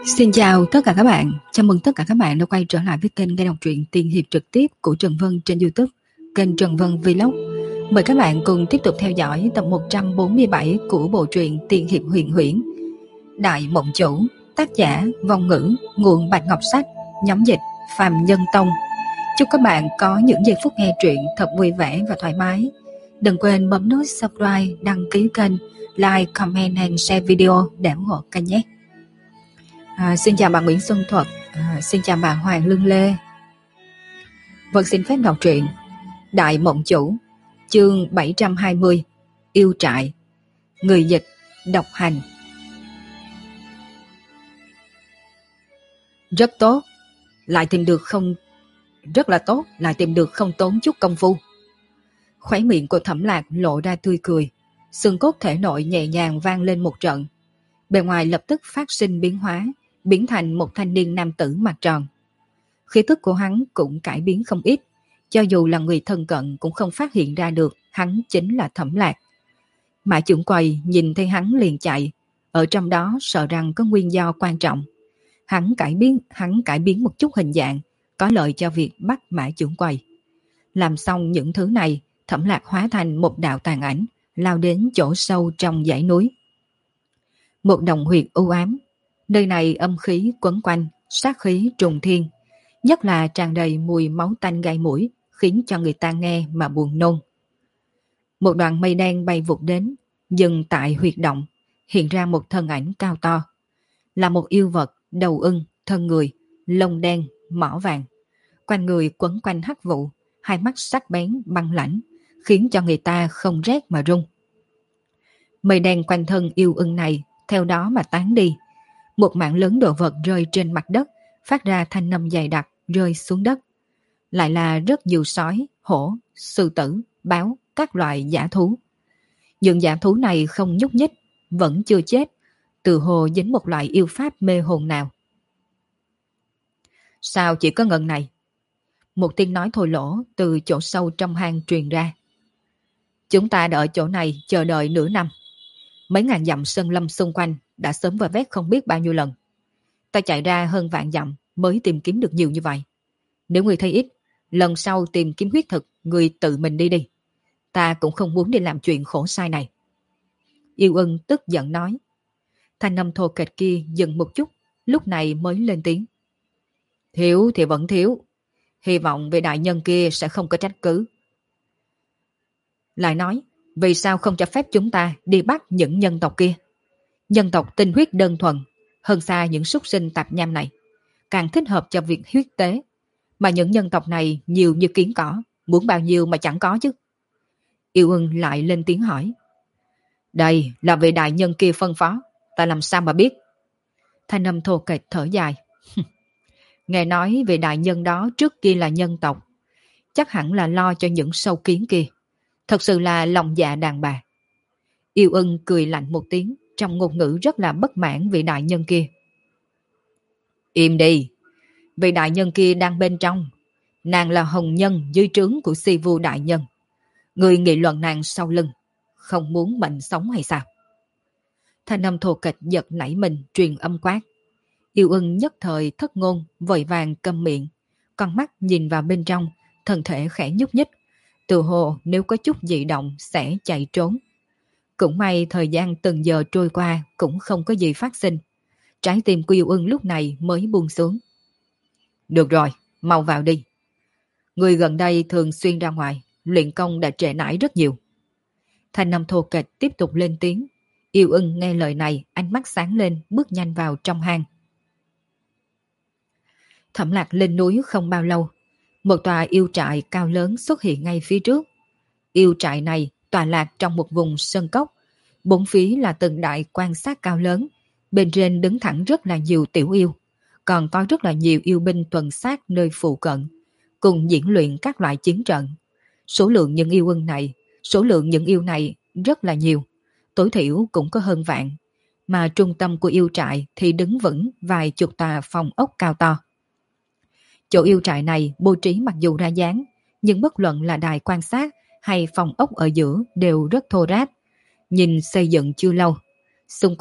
Xin chào tất cả các bạn, chào mừng tất cả các bạn đã quay trở lại với kênh nghe đọc truyện tiên hiệp trực tiếp của Trần Vân trên YouTube, kênh Trần Vân Vlog. Mời các bạn cùng tiếp tục theo dõi tập 147 của bộ truyện tiên hiệp huyền huyễn Đại Mộng Chủ, tác giả Vong Ngữ, nguồn Bạch Ngọc Sách, nhóm dịch Phàm Nhân Tông. Chúc các bạn có những giây phút nghe truyện thật vui vẻ và thoải mái. Đừng quên bấm nút subscribe, đăng ký kênh, like, comment and share video để ủng hộ kênh nhé. Xin chào bà Nguyễn Xuân Thuật, xin chào bà Hoàng Lương Lê. Vân xin phép đọc truyện Đại Mộng Chủ, chương 720, Yêu Trại. Người dịch Độc Hành. Rất tốt, lại tìm được không tốn chút công phu. Khóe miệng của Thẩm Lạc lộ ra tươi cười, xương cốt thể nội nhẹ nhàng vang lên một trận. Bề ngoài lập tức phát sinh biến hóa, biến thành một thanh niên nam tử mặt tròn. Khí tức của hắn cũng cải biến không ít, cho dù là người thân cận cũng không phát hiện ra được hắn chính là Thẩm Lạc. Mã trưởng quầy nhìn thấy hắn liền chạy, ở trong đó sợ rằng có nguyên do quan trọng. Hắn cải biến một chút hình dạng, có lợi cho việc bắt Mã trưởng quầy. Làm xong những thứ này, Thẩm Lạc hóa thành một đạo tàn ảnh, lao đến chỗ sâu trong dãy núi. Một đồng huyệt u ám, nơi này âm khí quấn quanh, sát khí trùng thiên, nhất là tràn đầy mùi máu tanh gai mũi, khiến cho người ta nghe mà buồn nôn. Một đoàn mây đen bay vụt đến, dừng tại huyệt động, hiện ra một thân ảnh cao to. Là một yêu vật, đầu ưng, thân người, lông đen, mỏ vàng. Quanh người quấn quanh hắc vụ, hai mắt sắc bén, băng lãnh, khiến cho người ta không rét mà run. Mây đen quanh thân yêu ưng này theo đó mà tán đi. Một mảng lớn đồ vật rơi trên mặt đất, phát ra thanh âm dày đặc rơi xuống đất. Lại là rất nhiều sói, hổ, sư tử, báo, các loại dã thú. Những dã thú này không nhúc nhích, vẫn chưa chết, từ hồ dính một loại yêu pháp mê hồn nào. Sao chỉ có ngần này? Một tiếng nói thô lỗ từ chỗ sâu trong hang truyền ra. Chúng ta đã ở chỗ này chờ đợi nửa năm. Mấy ngàn dặm sơn lâm xung quanh đã sớm vơ vét không biết bao nhiêu lần. Ta chạy ra hơn vạn dặm mới tìm kiếm được nhiều như vậy. Nếu người thấy ít, lần sau tìm kiếm huyết thực, người tự mình đi đi. Ta cũng không muốn đi làm chuyện khổ sai này. Yêu ưng tức giận nói. Thanh âm thô kệch kia dừng một chút, lúc này mới lên tiếng. Thiếu thì vẫn thiếu. Hy vọng vị đại nhân kia sẽ không có trách cứ. Lại nói, vì sao không cho phép chúng ta đi bắt những nhân tộc kia? Nhân tộc tinh huyết đơn thuần, hơn xa những súc sinh tạp nham này, càng thích hợp cho việc huyết tế. Mà những nhân tộc này nhiều như kiến cỏ, muốn bao nhiêu mà chẳng có chứ. Yêu ưng lại lên tiếng hỏi. Đây là vị đại nhân kia phân phó, ta làm sao mà biết? Thanh âm thô kệch thở dài. Nghe nói vị đại nhân đó trước kia là nhân tộc, chắc hẳn là lo cho những sâu kiến kia. Thật sự là lòng dạ đàn bà. Yêu ưng cười lạnh một tiếng, trong ngôn ngữ rất là bất mãn vị đại nhân kia. Im đi, vị đại nhân kia đang bên trong. Nàng là hồng nhân dưới trướng của Si Vu đại nhân. Người nghị luận nàng sau lưng, không muốn mệnh sống hay sao? Thanh âm thô kệch giật nảy mình truyền âm quát. Yêu ưng nhất thời thất ngôn, vội vàng câm miệng, con mắt nhìn vào bên trong, thân thể khẽ nhúc nhích, từ hồ nếu có chút dị động sẽ chạy trốn. Cũng may thời gian từng giờ trôi qua cũng không có gì phát sinh. Trái tim của yêu ưng lúc này mới buông xuống. Được rồi, mau vào đi. Người gần đây thường xuyên ra ngoài, luyện công đã trễ nải rất nhiều. Thanh âm thô kệch tiếp tục lên tiếng. Yêu ưng nghe lời này, ánh mắt sáng lên, bước nhanh vào trong hang. Thẩm Lạc lên núi không bao lâu, một tòa yêu trại cao lớn xuất hiện ngay phía trước. Yêu trại này tọa lạc trong một vùng sơn cốc, bốn phía là từng đại quan sát cao lớn, bên trên đứng thẳng rất là nhiều tiểu yêu, còn có rất là nhiều yêu binh tuần sát nơi phụ cận, cùng diễn luyện các loại chiến trận. Số lượng những yêu này rất là nhiều, tối thiểu cũng có hơn vạn, mà trung tâm của yêu trại thì đứng vững vài chục tòa phòng ốc cao to. Chỗ yêu trại này bố trí mặc dù ra dáng, nhưng bất luận là đài quan sát hay phòng ốc ở giữa đều rất thô ráp, nhìn xây dựng chưa lâu. Xung quanh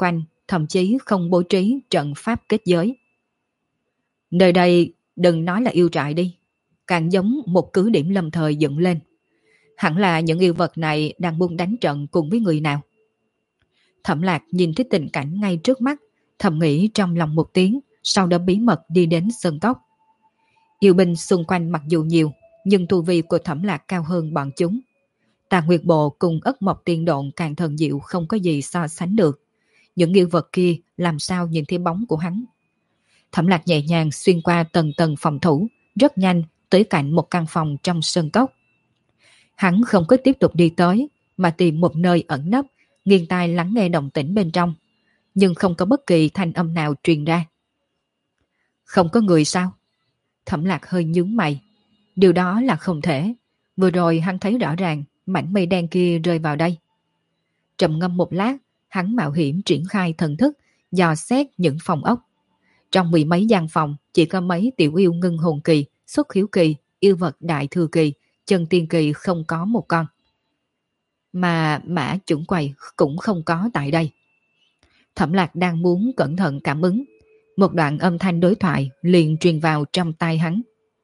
thậm chí không bố trí trận pháp kết giới. Nơi đây đừng nói là yêu trại đi, càng giống một cứ điểm lâm thời dựng lên. Hẳn là những yêu vật này đang buông đánh trận cùng với người nào. Thẩm Lạc nhìn thấy tình cảnh ngay trước mắt, thầm nghĩ trong lòng một tiếng, sau đó bí mật đi đến sơn cốc. Yêu binh xung quanh mặc dù nhiều, nhưng tu vi của Thẩm Lạc cao hơn bọn chúng. Tà Nguyệt Bộ cùng Ất Mộc Tiên Độn càng thần diệu không có gì so sánh được. Những yêu vật kia làm sao nhìn thấy bóng của hắn. Thẩm Lạc nhẹ nhàng xuyên qua tầng tầng phòng thủ, rất nhanh tới cạnh một căn phòng trong sơn cốc. Hắn không có tiếp tục đi tới, mà tìm một nơi ẩn nấp, nghiêng tai lắng nghe động tĩnh bên trong, nhưng không có bất kỳ thanh âm nào truyền ra. Không có người sao? Thẩm Lạc hơi nhướng mày. Điều đó là không thể. Vừa rồi hắn thấy rõ ràng mảnh mây đen kia rơi vào đây. Trầm ngâm một lát, hắn mạo hiểm triển khai thần thức, dò xét những phòng ốc. Trong mười mấy gian phòng, chỉ có mấy tiểu yêu ngưng hồn kỳ, xuất khiếu kỳ, yêu vật đại thừa kỳ, chân tiên kỳ không có một con. Mà mã chuẩn quầy cũng không có tại đây. Thẩm Lạc đang muốn cẩn thận cảm ứng. Một đoạn âm thanh đối thoại liền truyền vào trong tai hắn.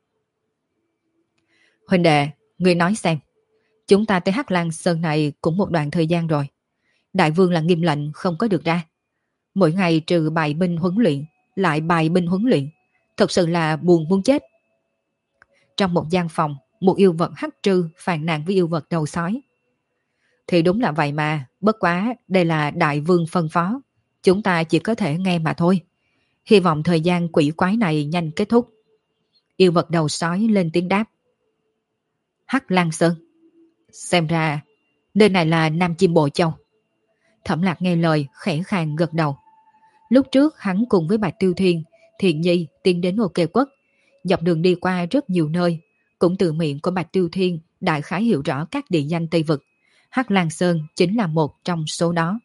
Huynh đệ, ngươi nói xem. Chúng ta tới Hắc Lang Sơn này cũng một đoạn thời gian rồi. Đại vương là nghiêm lệnh không có được ra. Mỗi ngày trừ bài binh huấn luyện, lại bài binh huấn luyện. Thật sự là buồn muốn chết. Trong một gian phòng, một yêu vật hắc trư phàn nàn với yêu vật đầu sói. Thì đúng là vậy mà, bất quá đây là đại vương phân phó. Chúng ta chỉ có thể nghe mà thôi. Hy vọng thời gian quỷ quái này nhanh kết thúc. Yêu vật đầu sói lên tiếng đáp. Hắc Lang Sơn. Xem ra, nơi này là Nam Chim Bộ Châu. Thẩm Lạc nghe lời, khẽ khàng gật đầu. Lúc trước hắn cùng với Bạch Tiêu Thiên, Thiện Nhi tiến đến OK Quốc. Dọc đường đi qua rất nhiều nơi, cũng từ miệng của Bạch Tiêu Thiên đại khái hiểu rõ các địa danh Tây Vực. Hắc Lang Sơn chính là một trong số đó.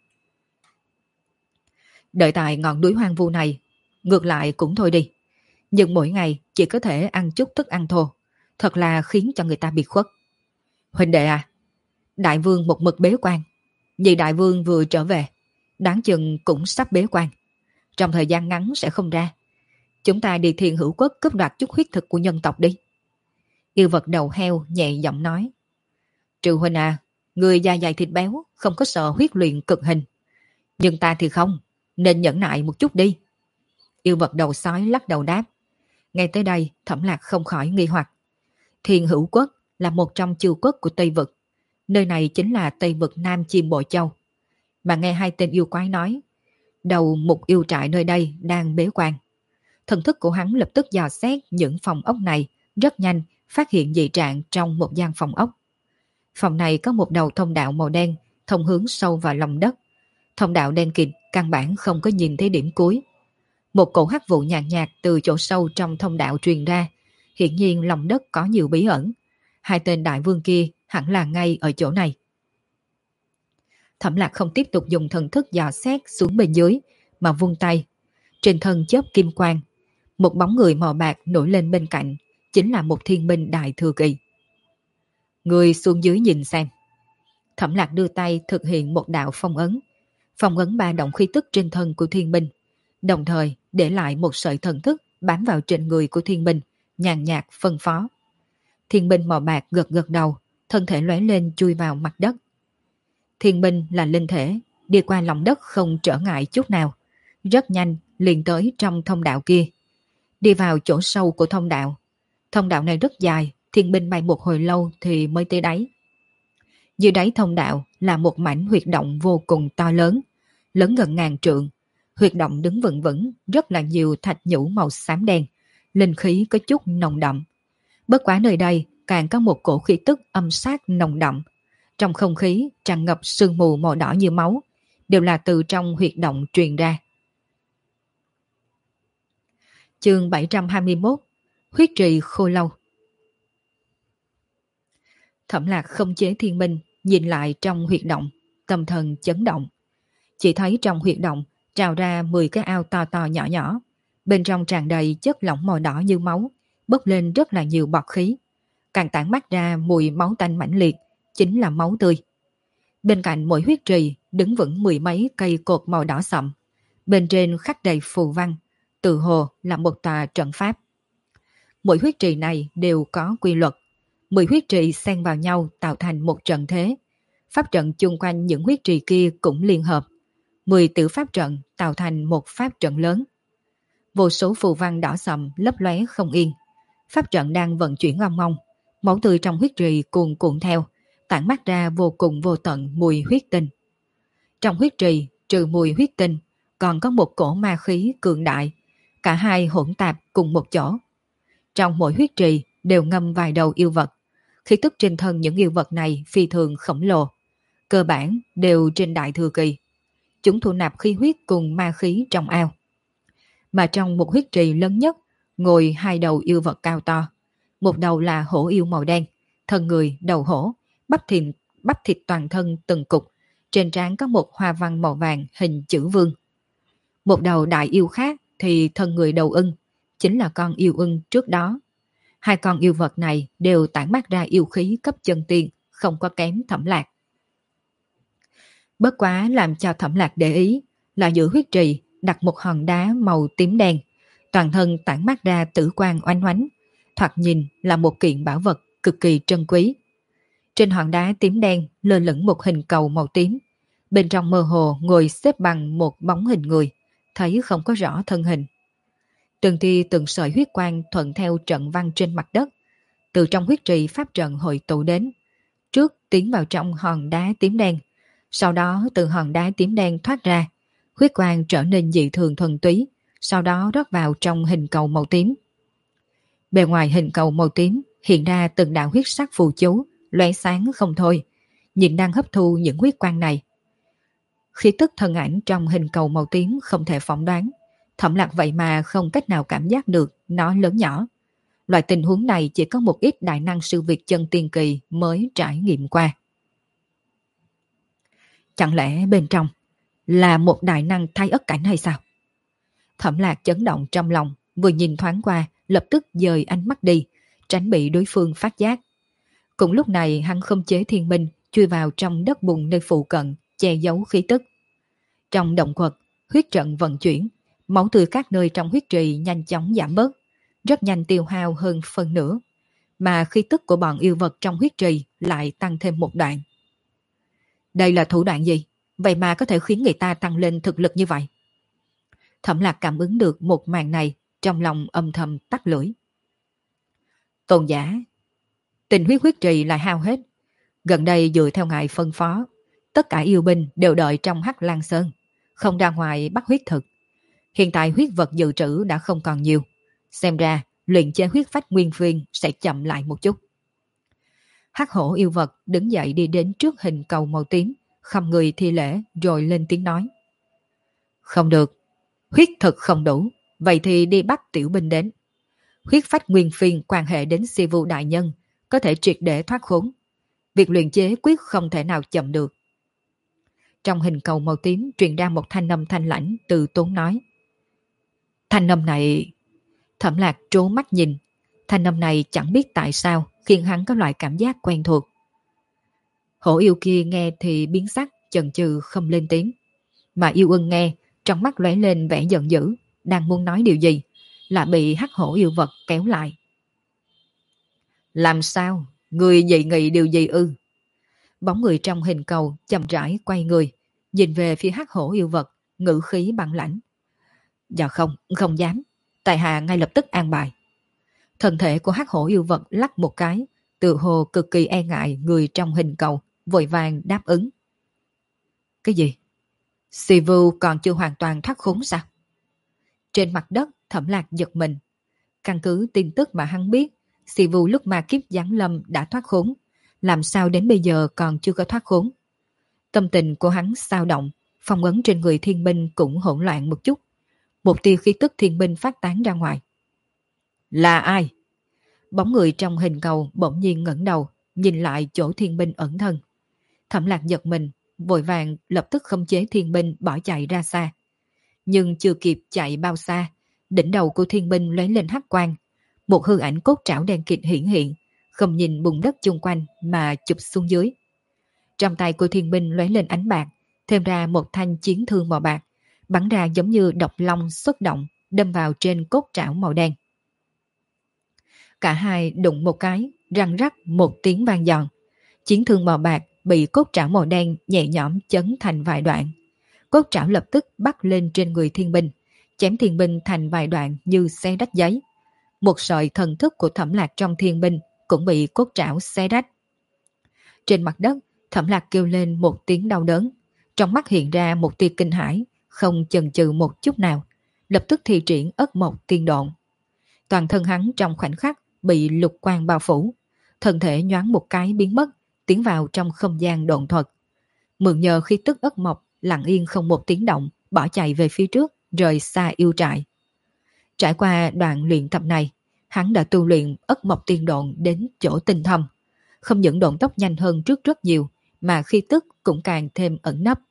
Đợi tại ngọn núi hoang vu này, ngược lại cũng thôi đi. Nhưng mỗi ngày chỉ có thể ăn chút thức ăn thô, thật là khiến cho người ta bị khuất. Huynh đệ à, đại vương một mực bế quan, vì đại vương vừa trở về, đáng chừng cũng sắp bế quan. Trong thời gian ngắn sẽ không ra. Chúng ta đi Thiên Hữu Quốc cướp đoạt chút huyết thực của nhân tộc đi. Yêu vật đầu heo nhẹ giọng nói. Trừ huynh à, người da dày thịt béo, không có sợ huyết luyện cực hình. Nhưng ta thì không, nên nhẫn nại một chút đi. Yêu vật đầu sói lắc đầu đáp. Ngay tới đây, Thẩm Lạc không khỏi nghi hoặc. Thiên Hữu Quốc là một trong chư quốc của Tây Vực. Nơi này chính là Tây Vực Nam Chim Bộ Châu. Mà nghe hai tên yêu quái nói, đầu một yêu trại nơi đây đang bế quan. Thần thức của hắn lập tức dò xét những phòng ốc này, rất nhanh phát hiện dị trạng trong một gian phòng ốc. Phòng này có một đầu thông đạo màu đen thông hướng sâu vào lòng đất. Thông đạo đen kịt căn bản không có nhìn thấy điểm cuối. Một cổ hắc vụ nhạt nhạt từ chỗ sâu trong thông đạo truyền ra. Hiển nhiên lòng đất có nhiều bí ẩn. Hai tên đại vương kia hẳn là ngay ở chỗ này. Thẩm Lạc không tiếp tục dùng thần thức dò xét xuống bên dưới, mà vung tay. Trên thân chớp kim quang, một bóng người màu bạc nổi lên bên cạnh, chính là một thiên binh đại thừa kỳ. Người xuống dưới nhìn xem. Thẩm Lạc đưa tay thực hiện một đạo phong ấn. Phong ấn ba động khí tức trên thân của thiên binh, đồng thời để lại một sợi thần thức bám vào trên người của thiên binh, nhàn nhạt phân phó. Thiên binh màu bạc gật gật đầu, thân thể lóe lên chui vào mặt đất. Thiên binh là linh thể, đi qua lòng đất không trở ngại chút nào. Rất nhanh liền tới trong thông đạo kia. Đi vào chỗ sâu của thông đạo. Thông đạo này rất dài, thiên binh bay một hồi lâu thì mới tới đáy. Dưới đáy thông đạo là một mảnh huyệt động vô cùng to lớn, lớn gần ngàn trượng. Huyệt động đứng vững vững, rất là nhiều thạch nhũ màu xám đen, linh khí có chút nồng đậm. Bất quá nơi đây càng có một cổ khí tức âm sát nồng đậm. Trong không khí tràn ngập sương mù màu đỏ như máu, đều là từ trong huyệt động truyền ra. Chương 721, Huyết trì khô lâu. Thẩm Lạc không chế thiên minh, nhìn lại trong huyệt động, tâm thần chấn động. Chỉ thấy trong huyệt động trào ra 10 cái ao to to nhỏ nhỏ, bên trong tràn đầy chất lỏng màu đỏ như máu, bốc lên rất là nhiều bọt khí, càng tản mát ra mùi máu tanh mãnh liệt, chính là máu tươi. Bên cạnh mỗi huyết trì đứng vững mười mấy cây cột màu đỏ sậm, Bên trên khắc đầy phù văn, tự hồ là một tòa trận pháp. Mỗi huyết trì này đều có quy luật. 10 huyết trì xen vào nhau tạo thành một trận thế. Pháp trận chung quanh những huyết trì kia cũng liên hợp. 10 tử pháp trận tạo thành một pháp trận lớn. Vô số phù văn đỏ sậm lấp lóe không yên. Pháp trận đang vận chuyển oong ong. Máu tươi trong huyết trì cuồn cuộn theo, tản mát ra vô cùng vô tận mùi huyết tinh. Trong huyết trì, trừ mùi huyết tinh, còn có một cổ ma khí cường đại. Cả hai hỗn tạp cùng một chỗ. Trong mỗi huyết trì đều ngâm vài đầu yêu vật. Khí tức trên thân những yêu vật này phi thường khổng lồ. Cơ bản đều trên đại thừa kỳ. Chúng thu nạp khí huyết cùng ma khí trong ao. Mà trong một huyết trì lớn nhất, ngồi 2 đầu yêu vật cao to. Một đầu là hổ yêu màu đen, thân người đầu hổ, bắp thịt toàn thân từng cục. Trên trán có một hoa văn màu vàng hình chữ vương. Một đầu đại yêu khác thì thân người đầu ưng, chính là con yêu ưng trước đó. 2 con yêu vật này đều tản mát ra yêu khí cấp chân tiên, không có kém Thẩm Lạc. Bất quá làm cho Thẩm Lạc để ý là giữa huyết trì đặt một hòn đá màu tím đen, toàn thân tản mát ra tử quang oanh oánh, thoạt nhìn là một kiện bảo vật cực kỳ trân quý. Trên hòn đá tím đen lơ lửng một hình cầu màu tím, bên trong mơ hồ ngồi xếp bằng một bóng hình người, thấy không có rõ thân hình. Từng tia từng sợi huyết quang thuận theo trận văn trên mặt đất, từ trong huyết trì pháp trận hội tụ đến, trước tiến vào trong hòn đá tím đen, sau đó từ hòn đá tím đen thoát ra, huyết quang trở nên dị thường thuần túy, sau đó rót vào trong hình cầu màu tím. Bề ngoài hình cầu màu tím hiện ra từng đạo huyết sắc phù chú, lóe sáng không thôi, nhìn đang hấp thu những huyết quang này. Khí tức thân ảnh trong hình cầu màu tím không thể phỏng đoán, Thẩm Lạc vậy mà không cách nào cảm giác được nó lớn nhỏ. Loại tình huống này chỉ có một ít đại năng sư Việt chân tiên kỳ mới trải nghiệm qua. Chẳng lẽ bên trong là một đại năng thái ất cảnh hay sao? Thẩm Lạc chấn động trong lòng, vừa nhìn thoáng qua, lập tức dời ánh mắt đi, tránh bị đối phương phát giác. Cùng lúc này hắn không chế thiên minh, chui vào trong đất bùn nơi phụ cận, che giấu khí tức. Trong động quật, huyết trận vận chuyển, máu tươi các nơi trong huyết trì nhanh chóng giảm bớt, rất nhanh tiêu hao hơn phân nửa, mà khí tức của bọn yêu vật trong huyết trì lại tăng thêm một đoạn. Đây là thủ đoạn gì? Vậy mà có thể khiến người ta tăng lên thực lực như vậy? Thẩm Lạc cảm ứng được một màn này, trong lòng âm thầm tắt lưỡi. Tôn giả, tình huyết trì lại hao hết. Gần đây dựa theo ngài phân phó, tất cả yêu binh đều đợi trong Hắc Lang Sơn, không ra ngoài bắt huyết thực. Hiện tại huyết vật dự trữ đã không còn nhiều. Xem ra luyện chế huyết phách nguyên phiên sẽ chậm lại một chút. Hắc hổ yêu vật đứng dậy đi đến trước hình cầu màu tím, khom người thi lễ rồi lên tiếng nói. Không được, huyết thực không đủ, vậy thì đi bắt tiểu binh đến. Huyết phách nguyên phiên quan hệ đến Si Vu đại nhân, có thể triệt để thoát khốn. Việc luyện chế quyết không thể nào chậm được. Trong hình cầu màu tím truyền ra một thanh âm thanh lãnh từ tốn nói. Thanh âm này... Thẩm Lạc trố mắt nhìn. Thanh âm này chẳng biết tại sao khiến hắn có loại cảm giác quen thuộc. Hổ yêu kia nghe thì biến sắc, chần chừ không lên tiếng. Mà yêu ưng nghe, trong mắt lóe lên vẻ giận dữ, đang muốn nói điều gì, là bị hắc hổ yêu vật kéo lại. Làm sao? Người dị nghị điều gì ư? Bóng người trong hình cầu chậm rãi quay người, nhìn về phía hắc hổ yêu vật, ngữ khí băng lãnh. Dạ không dám. Tại hạ ngay lập tức an bài. Thân thể của hắc hổ yêu vật lắc một cái, tự hồ cực kỳ e ngại người trong hình cầu, vội vàng đáp ứng. Cái gì? Si Vu còn chưa hoàn toàn thoát khốn sao? Trên mặt đất Thẩm Lạc giật mình. Căn cứ tin tức mà hắn biết, Si Vu lúc ma kiếp giáng lâm đã thoát khốn, làm sao đến bây giờ còn chưa có thoát khốn? Tâm tình của hắn xao động, phong ấn trên người thiên binh cũng hỗn loạn một chút. Một tia khí tức thiên binh phát tán ra ngoài. Là ai? Bóng người trong hình cầu bỗng nhiên ngẩng đầu, nhìn lại chỗ thiên binh ẩn thân. Thẩm Lạc giật mình, vội vàng lập tức khống chế thiên binh bỏ chạy ra xa. Nhưng chưa kịp chạy bao xa, đỉnh đầu của thiên binh lóe lên hắc quang, một hư ảnh cốt trảo đen kịt hiển hiện, không nhìn bùn đất chung quanh mà chụp xuống dưới. Trong tay của thiên binh lóe lên ánh bạc, thêm ra một thanh chiến thương màu bạc, bắn ra giống như độc long xuất động, đâm vào trên cốt trảo màu đen. Cả hai đụng một cái, răng rắc một tiếng vang giòn. Chiến thương màu bạc bị cốt trảo màu đen nhẹ nhõm chấn thành vài đoạn. Cốt trảo lập tức bắt lên trên người thiên binh, chém thiên binh thành vài đoạn như xé rách giấy. Một sợi thần thức của Thẩm Lạc trong thiên binh cũng bị cốt trảo xé rách. Trên mặt đất, Thẩm Lạc kêu lên một tiếng đau đớn, trong mắt hiện ra một tia kinh hãi, không chần chừ một chút nào, lập tức thi triển ất mộc tiên độn. Toàn thân hắn trong khoảnh khắc bị lục quang bao phủ, thân thể nhoáng một cái biến mất, tiến vào trong không gian độn thuật. Mượn nhờ khi tức ất mộc, lặng yên không một tiếng động, bỏ chạy về phía trước, rời xa yêu trại. Trải qua đoạn luyện tập này, hắn đã tu luyện ất mộc tiên độn đến chỗ tinh thâm. Không những độn tốc nhanh hơn trước rất nhiều, mà khi tức cũng càng thêm ẩn nấp.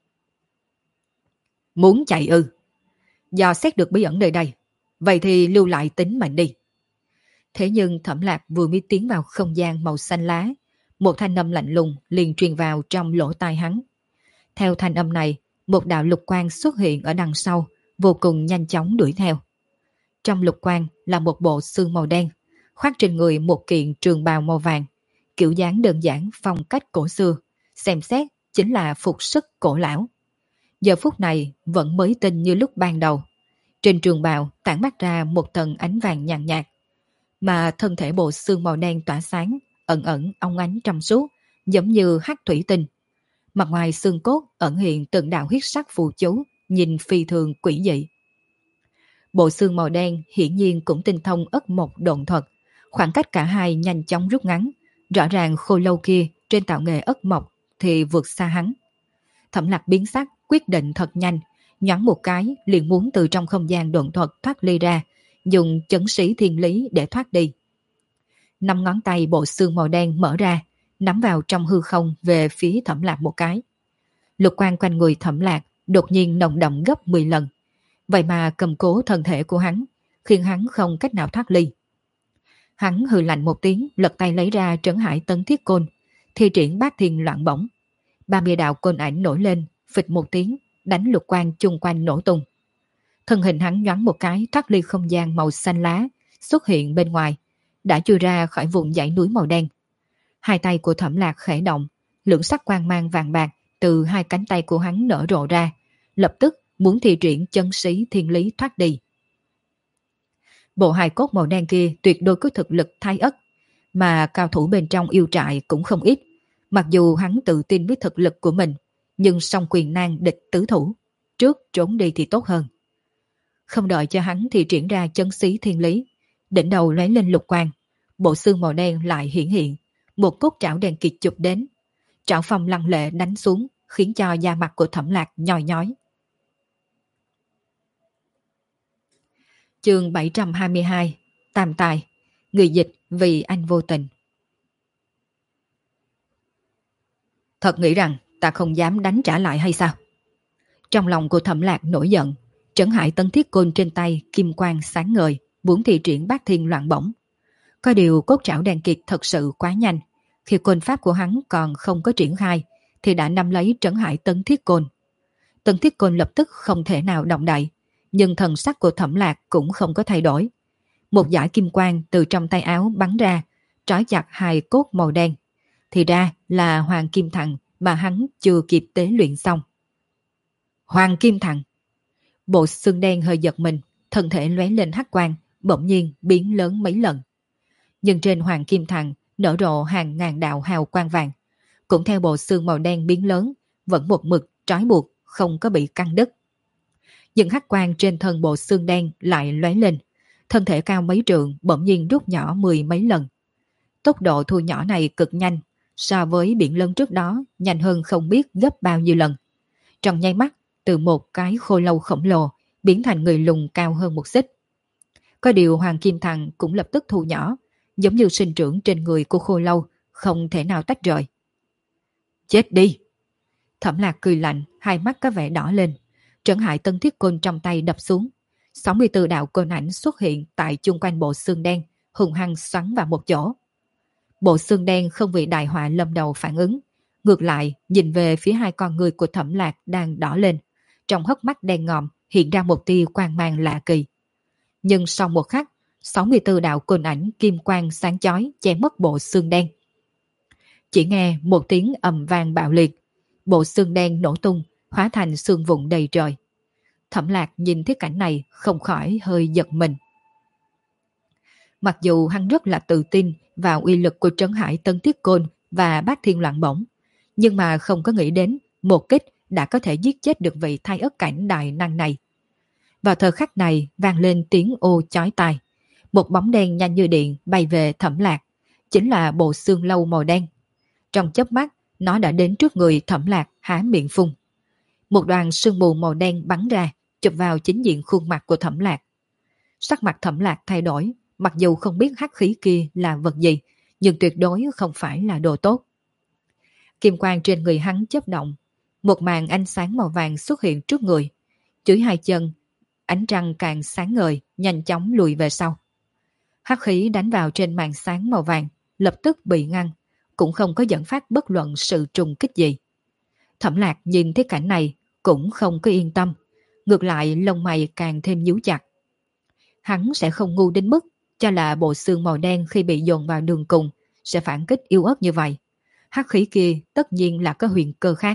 Muốn chạy ư? Do xét được bí ẩn nơi đây, vậy thì lưu lại tính mệnh đi. Thế nhưng Thẩm Lạc vừa mới tiến vào không gian màu xanh lá, một thanh âm lạnh lùng liền truyền vào trong lỗ tai hắn. Theo thanh âm này, một đạo lục quang xuất hiện ở đằng sau, vô cùng nhanh chóng đuổi theo. Trong lục quang là một bộ xương màu đen, khoác trên người một kiện trường bào màu vàng, kiểu dáng đơn giản phong cách cổ xưa, xem xét chính là phục sức cổ lão. Giờ phút này vẫn mới tinh như lúc ban đầu. Trên trường bào tản mát ra một tầng ánh vàng nhàn nhạt, mà thân thể bộ xương màu đen tỏa sáng, ẩn ẩn óng ánh trong suốt, giống như hắc thủy tinh. Mặt ngoài xương cốt ẩn hiện từng đạo huyết sắc phù chú, nhìn phi thường quỷ dị. Bộ xương màu đen hiển nhiên cũng tinh thông ất mộc độn thuật, khoảng cách cả hai nhanh chóng rút ngắn, rõ ràng khôi lâu kia trên tạo nghệ ất mộc thì vượt xa hắn. Thẩm Lạc biến sắc, quyết định thật nhanh, nhoáng một cái liền muốn từ trong không gian độn thuật thoát ly ra, dùng chấn sĩ thiên lý để thoát đi. 5 ngón tay bộ xương màu đen mở ra, nắm vào trong hư không về phía Thẩm Lạc một cái. Lục quang quanh người Thẩm Lạc đột nhiên nồng đậm gấp 10 lần, vậy mà cầm cố thân thể của hắn, khiến hắn không cách nào thoát ly. Hắn hừ lạnh một tiếng, lật tay lấy ra trấn hải tấn thiết côn, thi triển bát thiên loạn bổng. 30 đạo côn ảnh nổi lên, phịch một tiếng, đánh lục quang chung quanh nổ tung. Thân hình hắn nhoáng một cái thoát ly không gian màu xanh lá, xuất hiện bên ngoài, đã chui ra khỏi vùng dãy núi màu đen. Hai tay của Thẩm Lạc khẽ động, lưỡng sắc quang mang vàng bạc từ hai cánh tay của hắn nở rộ ra, lập tức muốn thi triển chân sĩ thiên lý thoát đi. Bộ hài cốt màu đen kia tuyệt đối có thực lực thái ất, mà cao thủ bên trong yêu trại cũng không ít. Mặc dù hắn tự tin với thực lực của mình, nhưng song quyền nan địch tứ thủ, trước trốn đi thì tốt hơn. Không đợi cho hắn thì triển ra chân sĩ thiên lý, đỉnh đầu lóe lên lục quang, bộ xương màu đen lại hiển hiện, một cốt trảo đen kịt chụp đến, trảo phong lăng lệ đánh xuống, khiến cho da mặt của Thẩm Lạc nhoi nhói. Chương 722 Tam Tài. Người dịch vì anh vô tình. Thật nghĩ rằng ta không dám đánh trả lại hay sao? Trong lòng của Thẩm Lạc nổi giận, trấn hải tấn thiết côn trên tay kim quang sáng ngời, muốn thi triển bát thiên loạn bổng. Có điều cốt trảo đen kịt thật sự quá nhanh, khi côn pháp của hắn còn không có triển khai thì đã nắm lấy trấn hải tấn thiết côn. Tấn thiết côn lập tức không thể nào động đậy, nhưng thần sắc của Thẩm Lạc cũng không có thay đổi. Một dải kim quang từ trong tay áo bắn ra, trói chặt hai cốt màu đen. Thì ra là Hoàng Kim Thằng mà hắn chưa kịp tế luyện xong. Hoàng Kim Thằng! Bộ xương đen hơi giật mình, thân thể lóe lên hắc quang, bỗng nhiên biến lớn mấy lần. Nhưng trên Hoàng Kim Thằng nở rộ hàng ngàn đạo hào quang vàng, cũng theo bộ xương màu đen biến lớn, vẫn một mực trói buộc, không có bị căng đứt. Những hắc quang trên thân bộ xương đen lại lóe lên, thân thể cao mấy trượng bỗng nhiên rút nhỏ 10 mấy lần. Tốc độ thu nhỏ này cực nhanh, so với biển lớn trước đó nhanh hơn không biết gấp bao nhiêu lần. Trong nháy mắt, từ một cái khô lâu khổng lồ biến thành người lùn cao hơn một xích. Có điều Hoàng Kim Thằng cũng lập tức thu nhỏ, giống như sinh trưởng trên người của khô lâu, không thể nào tách rời. Chết đi! Thẩm Lạc cười lạnh, hai mắt có vẻ đỏ lên. Trấn hải tấn thiết côn trong tay đập xuống. 64 đạo côn ảnh xuất hiện tại chung quanh bộ xương đen, hùng hăng xoắn vào một chỗ. Bộ xương đen không vì đại họa lâm đầu phản ứng, ngược lại nhìn về phía hai con người của Thẩm Lạc đang đỏ lên, trong hốc mắt đen ngòm hiện ra một tia quang mang lạ kỳ. Nhưng sau một khắc, 64 đạo côn ảnh kim quang sáng chói che mất bộ xương đen. Chỉ nghe một tiếng ầm vang bạo liệt, bộ xương đen nổ tung, hóa thành xương vụn đầy trời. Thẩm Lạc nhìn thấy cảnh này không khỏi hơi giật mình. Mặc dù hắn rất là tự tin vào uy lực của Trấn Hải Tân Tiết Côn và Bát Thiên Loạn Bổng, nhưng mà không có nghĩ đến một kích đã có thể giết chết được vị Thái Ất cảnh đại năng này. Vào thời khắc này vang lên tiếng ô chói tai. Một bóng đen nhanh như điện bay về Thẩm Lạc, chính là bộ xương lâu màu đen. Trong chớp mắt, nó đã đến trước người Thẩm Lạc há miệng phun. Một đoàn sương mù màu đen bắn ra, chụp vào chính diện khuôn mặt của Thẩm Lạc. Sắc mặt Thẩm Lạc thay đổi, mặc dù không biết hắc khí kia là vật gì, nhưng tuyệt đối không phải là đồ tốt. Kim quang trên người hắn chớp động, một màn ánh sáng màu vàng xuất hiện trước người. Dưới hai chân, ánh trăng càng sáng ngời, nhanh chóng lùi về sau. Hắc khí đánh vào trên màn sáng màu vàng, lập tức bị ngăn, cũng không có dẫn phát bất luận sự trùng kích gì. Thẩm Lạc nhìn thấy cảnh này, cũng không có yên tâm, ngược lại lông mày càng thêm nhíu chặt. Hắn sẽ không ngu đến mức cho là bộ xương màu đen khi bị dồn vào đường cùng sẽ phản kích yếu ớt như vậy. Hắc khí kia tất nhiên là có huyền cơ khác.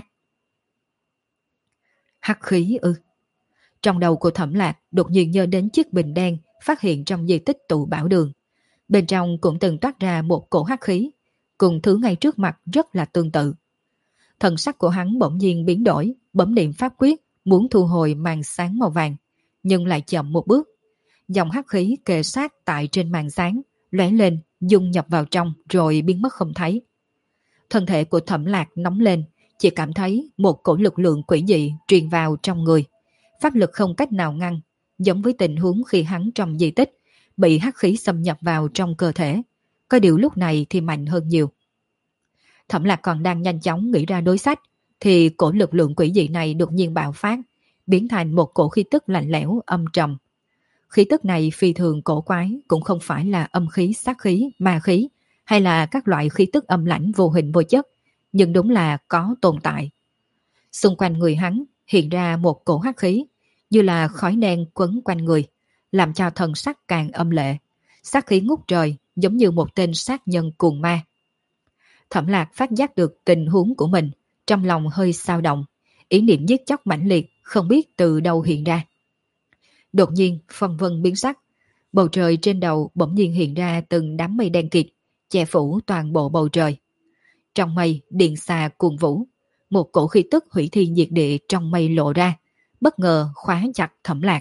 Hắc khí ư? Trong đầu của Thẩm Lạc đột nhiên nhớ đến chiếc bình đen phát hiện trong di tích tụ bảo đường. Bên trong cũng từng toát ra một cổ hắc khí, cùng thứ ngay trước mặt rất là tương tự. Thần sắc của hắn bỗng nhiên biến đổi, bấm niệm pháp quyết muốn thu hồi màn sáng màu vàng, nhưng lại chậm một bước. Dòng hắc khí kề sát tại trên màn sáng, lóe lên, dung nhập vào trong rồi biến mất không thấy. Thân thể của Thẩm Lạc nóng lên, chỉ cảm thấy một cổ lực lượng quỷ dị truyền vào trong người. Pháp lực không cách nào ngăn, giống với tình huống khi hắn trong di tích, bị hắc khí xâm nhập vào trong cơ thể. Có điều lúc này thì mạnh hơn nhiều. Thẩm Lạc còn đang nhanh chóng nghĩ ra đối sách, thì cổ lực lượng quỷ dị này đột nhiên bạo phát, biến thành một cổ khí tức lạnh lẽo âm trầm. Khí tức này phi thường cổ quái, cũng không phải là âm khí, sát khí, ma khí, hay là các loại khí tức âm lãnh vô hình vô chất, nhưng đúng là có tồn tại. Xung quanh người hắn hiện ra một cổ hắc khí, như là khói đen quấn quanh người, làm cho thần sắc càng âm lệ. Sát khí ngút trời, giống như một tên sát nhân cuồng ma. Thẩm Lạc phát giác được tình huống của mình, trong lòng hơi xao động, ý niệm giết chóc mãnh liệt không biết từ đâu hiện ra. Đột nhiên phong vân biến sắc, bầu trời trên đầu bỗng nhiên hiện ra từng đám mây đen kịt, che phủ toàn bộ bầu trời. Trong mây điện xà cuồng vũ, một cổ khí tức hủy thi diệt địa trong mây lộ ra, bất ngờ khóa chặt Thẩm Lạc.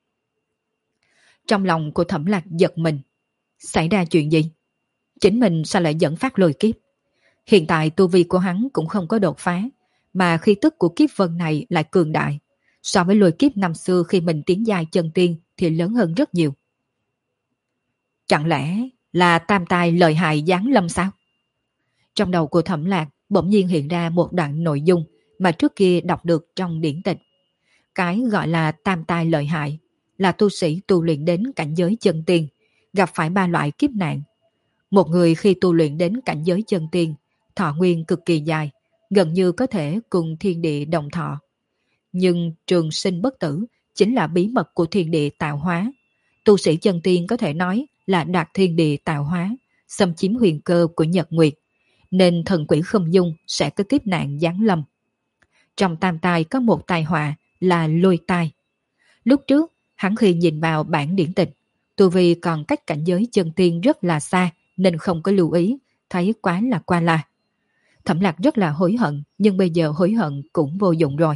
Trong lòng của Thẩm Lạc giật mình, xảy ra chuyện gì? Chính mình sao lại dẫn phát lôi kiếp? Hiện tại tu vi của hắn cũng không có đột phá, mà khí tức của kiếp vân này lại cường đại. So với lôi kiếp năm xưa khi mình tiến giai chân tiên thì lớn hơn rất nhiều. Chẳng lẽ là tam tài lợi hại giáng lâm sao? Trong đầu của Thẩm Lạc bỗng nhiên hiện ra một đoạn nội dung mà trước kia đọc được trong điển tịch. Cái gọi là tam tài lợi hại là tu sĩ tu luyện đến cảnh giới chân tiên, gặp phải ba loại kiếp nạn. Một người khi tu luyện đến cảnh giới chân tiên, thọ nguyên cực kỳ dài, gần như có thể cùng thiên địa đồng thọ. Nhưng trường sinh bất tử chính là bí mật của thiên địa tạo hóa. Tu sĩ chân tiên có thể nói là đạt thiên địa tạo hóa, xâm chiếm huyền cơ của Nhật Nguyệt, nên thần quỷ không dung sẽ có kiếp nạn giáng lâm. Trong tam tai có một tai họa là lôi tai. Lúc trước, hắn khi nhìn vào bản điển tịch, tu vi còn cách cảnh giới chân tiên rất là xa nên không có lưu ý, thấy quá là qua la. Thẩm Lạc rất là hối hận, nhưng bây giờ hối hận cũng vô dụng rồi.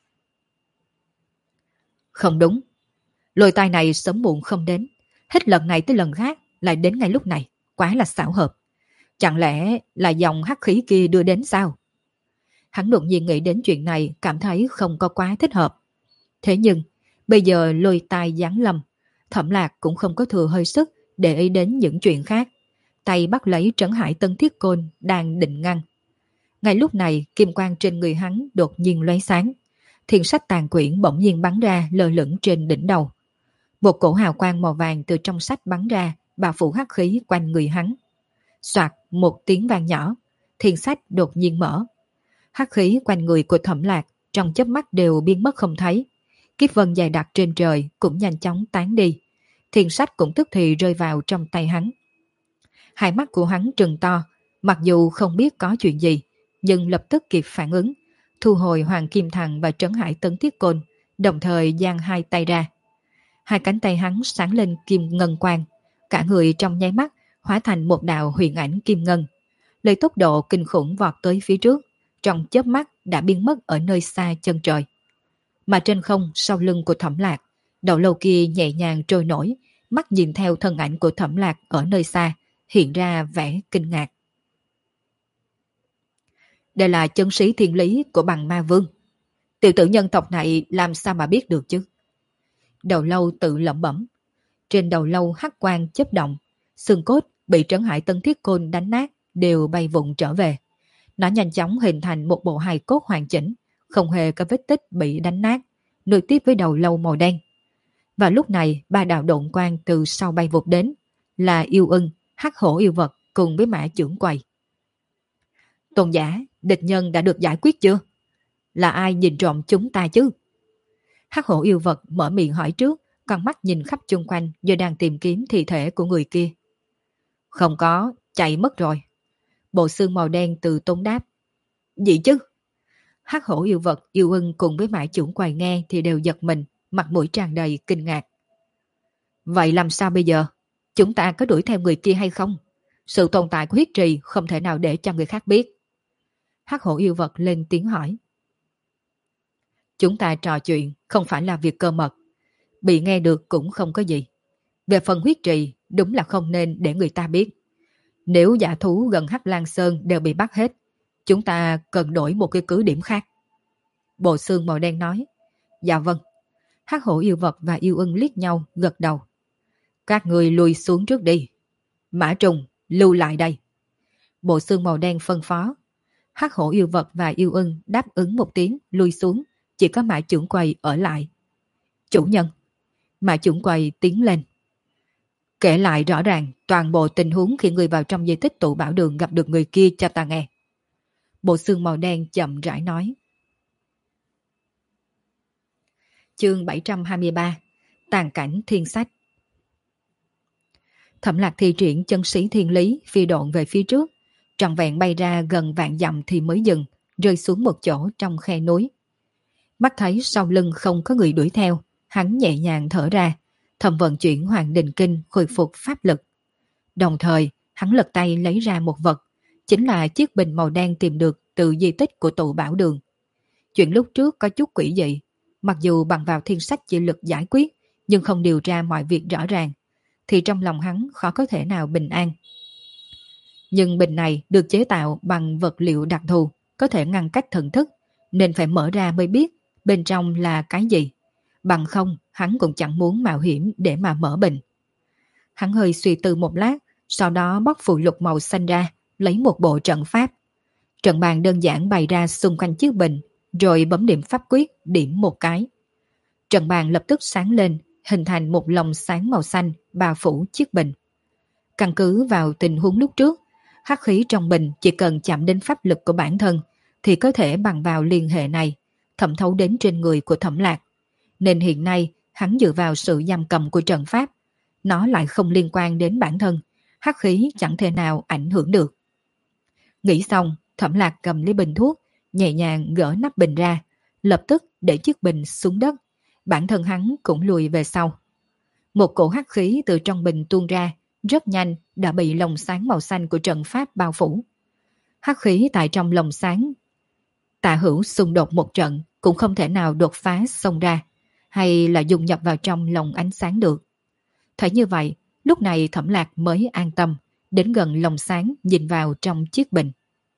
Không đúng, lôi tai này sớm muộn không đến, hết lần này tới lần khác lại đến ngay lúc này, quá là xảo hợp. Chẳng lẽ là dòng hắc khí kia đưa đến sao? Hắn đột nhiên nghĩ đến chuyện này, cảm thấy không có quá thích hợp. Thế nhưng, bây giờ lôi tai giáng lâm, Thẩm Lạc cũng không có thừa hơi sức để ý đến những chuyện khác. Tay bắt lấy Trấn Hải Tân Thiết Côn đang định ngăn. Ngay lúc này, kim quang trên người hắn đột nhiên lóe sáng. Thiên sách tàn quyển bỗng nhiên bắn ra lơ lửng trên đỉnh đầu. Một cổ hào quang màu vàng từ trong sách bắn ra, bao phủ hắc khí quanh người hắn. Soạt một tiếng vang nhỏ, thiên sách đột nhiên mở. Hắc khí quanh người của Thẩm Lạc trong chớp mắt đều biến mất không thấy. Kiếp vân dài đặc trên trời cũng nhanh chóng tán đi. Thiên sách cũng tức thì rơi vào trong tay hắn. Hai mắt của hắn trừng to, mặc dù không biết có chuyện gì, nhưng lập tức kịp phản ứng, thu hồi Hoàng Kim Thằng và Trấn Hải Tấn Thiết Côn, đồng thời giang hai tay ra. Hai cánh tay hắn sáng lên kim ngân quang, cả người trong nháy mắt hóa thành một đạo huyền ảnh kim ngân, lấy tốc độ kinh khủng vọt tới phía trước, trong chớp mắt đã biến mất ở nơi xa chân trời. Mà trên không sau lưng của Thẩm Lạc, đầu lâu kia nhẹ nhàng trôi nổi, mắt nhìn theo thân ảnh của Thẩm Lạc ở nơi xa, hiện ra vẻ kinh ngạc. Đây là chân sĩ thiên lý của Bằng Ma Vương. Tiểu tử nhân tộc này làm sao mà biết được chứ? Đầu lâu tự lẩm bẩm. Trên đầu lâu hắc quang chớp động, xương cốt bị Trấn Hải Tân Thiết Côn đánh nát đều bay vụn trở về. Nó nhanh chóng hình thành một bộ hài cốt hoàn chỉnh, không hề có vết tích bị đánh nát, nối tiếp với đầu lâu màu đen. Và lúc này ba đạo độn quang từ sau bay vụt đến, là yêu ưng, hắc hổ yêu vật cùng với mã trưởng quầy. Tôn giả, địch nhân đã được giải quyết chưa? Là ai nhìn trộm chúng ta chứ? Hắc hổ yêu vật mở miệng hỏi trước, con mắt nhìn khắp chung quanh như đang tìm kiếm thi thể của người kia. Không có, chạy mất rồi. Bộ xương màu đen từ Tôn đáp. Gì chứ? Hắc hổ yêu vật, yêu ưng cùng với mã trưởng quầy nghe thì đều giật mình, mặt mũi tràn đầy kinh ngạc. Vậy làm sao bây giờ? Chúng ta có đuổi theo người kia hay không? Sự tồn tại của huyết trì không thể nào để cho người khác biết. Hắc hổ yêu vật lên tiếng hỏi. Chúng ta trò chuyện không phải là việc cơ mật. Bị nghe được cũng không có gì. Về phần huyết trì, đúng là không nên để người ta biết. Nếu giả thú gần Hắc Lan Sơn đều bị bắt hết, chúng ta cần đổi một cái cứ điểm khác. Bộ xương màu đen nói. Dạ vâng. Hắc hổ yêu vật và yêu ưng liếc nhau gật đầu. Các người lùi xuống trước đi. Mã Trùng, lưu lại đây. Bộ xương màu đen phân phó. Hắc hổ yêu vật và yêu ưng đáp ứng một tiếng lui xuống, chỉ có mã trưởng quầy ở lại. Chủ nhân. Mã trưởng quầy tiến lên. Kể lại rõ ràng toàn bộ tình huống khi người vào trong di tích tụ bảo đường gặp được người kia cho ta nghe. Bộ xương màu đen chậm rãi nói. Chương 723. Tàn cảnh thiên sách. Thẩm Lạc thi triển chân sĩ thiên lý phi độn về phía trước, trọn vẹn bay ra gần vạn dặm thì mới dừng, rơi xuống một chỗ trong khe núi. Mắt thấy sau lưng không có người đuổi theo, hắn nhẹ nhàng thở ra, thầm vận chuyển Hoàng Đình Kinh khôi phục pháp lực. Đồng thời, hắn lật tay lấy ra một vật, chính là chiếc bình màu đen tìm được từ di tích của tụ bảo đường. Chuyện lúc trước có chút quỷ dị, mặc dù bằng vào thiên sách chỉ lực giải quyết, nhưng không điều ra mọi việc rõ ràng, thì trong lòng hắn khó có thể nào bình an. Nhưng bình này được chế tạo bằng vật liệu đặc thù, có thể ngăn cách thần thức, nên phải mở ra mới biết bên trong là cái gì. Bằng không, hắn cũng chẳng muốn mạo hiểm để mà mở bình. Hắn hơi suy tư một lát, sau đó bóc phụ lục màu xanh ra, lấy một bộ trận pháp. Trận bàn đơn giản bày ra xung quanh chiếc bình, rồi bấm điểm pháp quyết, điểm một cái. Trận bàn lập tức sáng lên, hình thành một lồng sáng màu xanh bao phủ chiếc bình. Căn cứ vào tình huống lúc trước, hắc khí trong bình chỉ cần chạm đến pháp lực của bản thân thì có thể bằng vào liên hệ này thẩm thấu đến trên người của Thẩm Lạc. Nên hiện nay hắn dựa vào sự giam cầm của trận pháp, nó lại không liên quan đến bản thân, hắc khí chẳng thể nào ảnh hưởng được. Nghĩ xong, Thẩm Lạc cầm lấy bình thuốc, nhẹ nhàng gỡ nắp bình ra, lập tức để chiếc bình xuống đất, bản thân hắn cũng lùi về sau. Một cổ hắc khí từ trong bình tuôn ra, rất nhanh đã bị lồng sáng màu xanh của trận pháp bao phủ. Hắc khí tại trong lồng sáng tả hữu xung đột một trận cũng không thể nào đột phá xông ra, hay là dung nhập vào trong lồng ánh sáng được. Thấy như vậy, lúc này Thẩm Lạc mới an tâm, đến gần lồng sáng nhìn vào trong chiếc bình.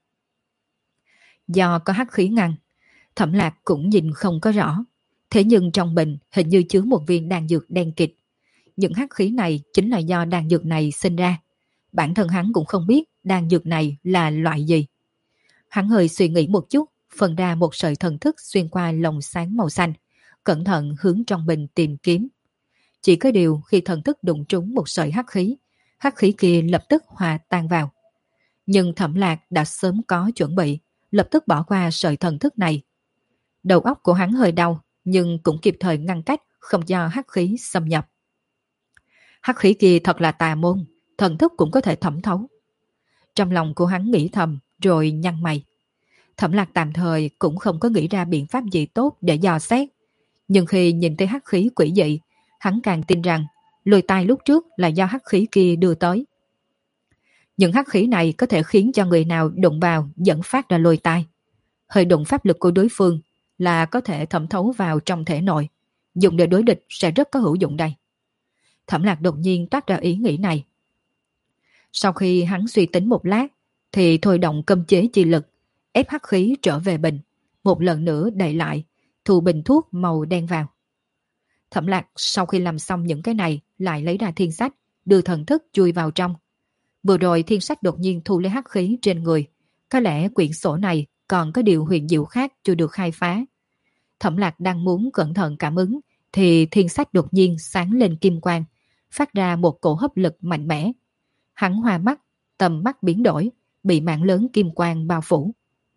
Do có hắc khí ngăn, Thẩm Lạc cũng nhìn không có rõ, thế nhưng trong bình hình như chứa một viên đan dược đen kịt. Những hắc khí này chính là do đan dược này sinh ra. Bản thân hắn cũng không biết đan dược này là loại gì. Hắn hơi suy nghĩ một chút, phân ra một sợi thần thức xuyên qua lồng sáng màu xanh, cẩn thận hướng trong bình tìm kiếm. Chỉ có điều khi thần thức đụng trúng một sợi hắc khí kia lập tức hòa tan vào. Nhưng Thẩm Lạc đã sớm có chuẩn bị, lập tức bỏ qua sợi thần thức này. Đầu óc của hắn hơi đau, nhưng cũng kịp thời ngăn cách không cho hắc khí xâm nhập. Hắc khí kia thật là tà môn, thần thức cũng có thể thẩm thấu. Trong lòng của hắn nghĩ thầm, rồi nhăn mày. Thẩm Lạc tạm thời cũng không có nghĩ ra biện pháp gì tốt để dò xét. Nhưng khi nhìn thấy hắc khí quỷ dị, hắn càng tin rằng lôi tai lúc trước là do hắc khí kia đưa tới. Những hắc khí này có thể khiến cho người nào đụng vào dẫn phát ra lôi tai. Hơi đụng pháp lực của đối phương là có thể thẩm thấu vào trong thể nội. Dùng để đối địch sẽ rất có hữu dụng đây. Thẩm Lạc đột nhiên toát ra ý nghĩ này. Sau khi hắn suy tính một lát, thì thôi động cấm chế chi lực, ép hắc khí trở về bình, một lần nữa đậy lại, thu bình thuốc màu đen vào. Thẩm Lạc sau khi làm xong những cái này, lại lấy ra thiên sách, đưa thần thức chui vào trong. Vừa rồi thiên sách đột nhiên thu lấy hắc khí trên người, có lẽ quyển sổ này còn có điều huyền diệu khác chưa được khai phá. Thẩm Lạc đang muốn cẩn thận cảm ứng, thì thiên sách đột nhiên sáng lên kim quang, phát ra một cổ hấp lực mạnh mẽ. Hắn hoa mắt, tầm mắt biến đổi, bị mạng lớn kim quang bao phủ.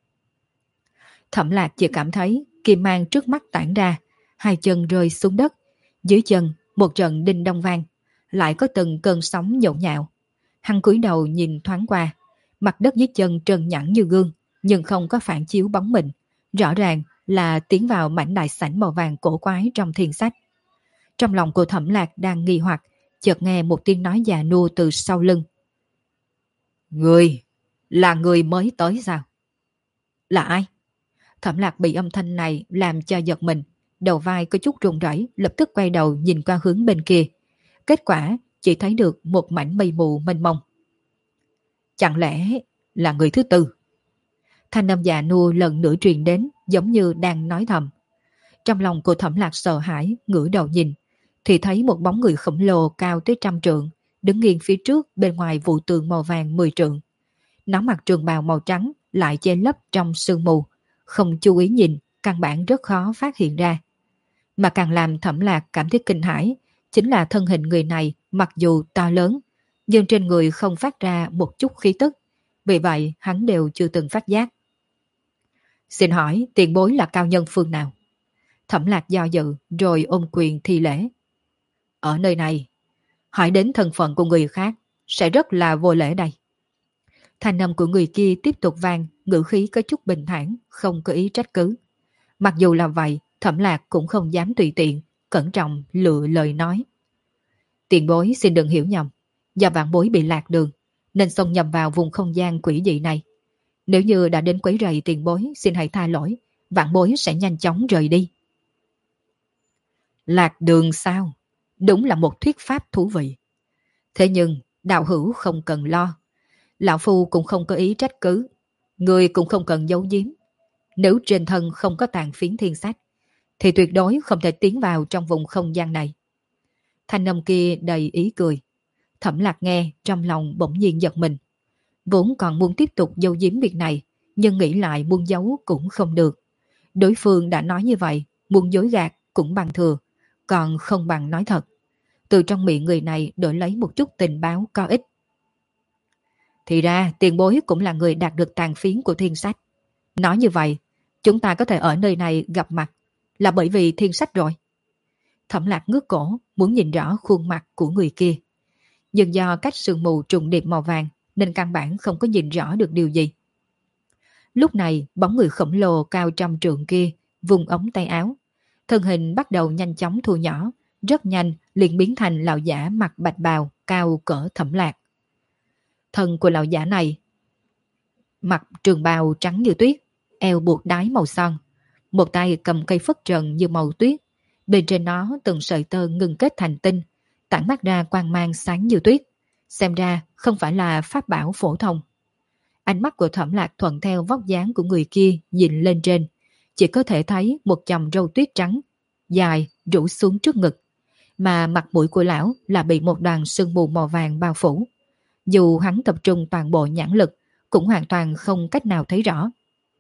Thẩm Lạc chỉ cảm thấy kim mang trước mắt tản ra, hai chân rơi xuống đất, dưới chân một trận đinh đông vang, lại có từng cơn sóng nhộn nhạo. Hắn cúi đầu nhìn thoáng qua, mặt đất dưới chân trơn nhẵn như gương, nhưng không có phản chiếu bóng mình, rõ ràng là tiến vào mảnh đại sảnh màu vàng cổ quái trong thiên sách. Trong lòng của Thẩm Lạc đang nghi hoặc, chợt nghe một tiếng nói già nua từ sau lưng. Người, là người mới tới sao? Là ai? Thẩm Lạc bị âm thanh này làm cho giật mình, đầu vai có chút run rẩy, lập tức quay đầu nhìn qua hướng bên kia. Kết quả chỉ thấy được một mảnh mây mù mênh mông. Chẳng lẽ là người thứ tư? Thanh âm già nua lần nữa truyền đến, giống như đang nói thầm. Trong lòng của Thẩm Lạc sợ hãi, ngửa đầu nhìn, thì thấy một bóng người khổng lồ cao tới 100 trượng, đứng nghiêng phía trước bên ngoài vụ tường màu vàng 10 trượng. Nó mặc trường bào màu trắng, lại che lấp trong sương mù, không chú ý nhìn, căn bản rất khó phát hiện ra. Mà càng làm Thẩm Lạc cảm thấy kinh hãi, chính là thân hình người này mặc dù to lớn, nhưng trên người không phát ra một chút khí tức, vì vậy hắn đều chưa từng phát giác. Xin hỏi tiền bối là cao nhân phương nào? Thẩm Lạc do dự rồi ôm quyền thi lễ. Ở nơi này, hỏi đến thân phận của người khác sẽ rất là vô lễ đây. Thanh âm của người kia tiếp tục vang, ngữ khí có chút bình thản, không có ý trách cứ. Mặc dù là vậy, Thẩm Lạc cũng không dám tùy tiện, cẩn trọng lựa lời nói. Tiền bối xin đừng hiểu nhầm, do vạn bối bị lạc đường, nên xông nhầm vào vùng không gian quỷ dị này. Nếu như đã đến quấy rầy tiền bối, xin hãy tha lỗi, vạn bối sẽ nhanh chóng rời đi. Lạc đường sao? Đúng là một thuyết pháp thú vị. Thế nhưng, đạo hữu không cần lo. Lão Phu cũng không có ý trách cứ. Người cũng không cần giấu giếm. Nếu trên thân không có tàn phiến thiên sách, thì tuyệt đối không thể tiến vào trong vùng không gian này. Thanh âm kia đầy ý cười. Thẩm Lạc nghe, trong lòng bỗng nhiên giật mình. Vốn còn muốn tiếp tục giấu giếm việc này, nhưng nghĩ lại muốn giấu cũng không được. Đối phương đã nói như vậy, muốn dối gạt cũng bằng thừa, còn không bằng nói thật. Từ trong miệng người này đổi lấy một chút tình báo có ích. Thì ra tiền bối cũng là người đạt được tàn phiến của thiên sách. Nói như vậy, chúng ta có thể ở nơi này gặp mặt là bởi vì thiên sách rồi. Thẩm Lạc ngước cổ, muốn nhìn rõ khuôn mặt của người kia. Nhưng do cách sương mù trùng điệp màu vàng, nên căn bản không có nhìn rõ được điều gì. Lúc này, bóng người khổng lồ cao 100 trượng kia vùng ống tay áo. Thân hình bắt đầu nhanh chóng thu nhỏ, rất nhanh liền biến thành lão giả mặc bạch bào cao cỡ Thẩm Lạc. Thân của lão giả này mặc trường bào trắng như tuyết, eo buộc đái màu son, một tay cầm cây phất trần như màu tuyết, bên trên nó từng sợi tơ ngưng kết thành tinh, tản mát ra quang mang sáng như tuyết, xem ra không phải là pháp bảo phổ thông. Ánh mắt của Thẩm Lạc thuận theo vóc dáng của người kia nhìn lên trên, chỉ có thể thấy một chòm râu tuyết trắng dài rủ xuống trước ngực, mà mặt mũi của lão là bị một đoàn sương mù màu vàng bao phủ. Dù hắn tập trung toàn bộ nhãn lực, cũng hoàn toàn không cách nào thấy rõ.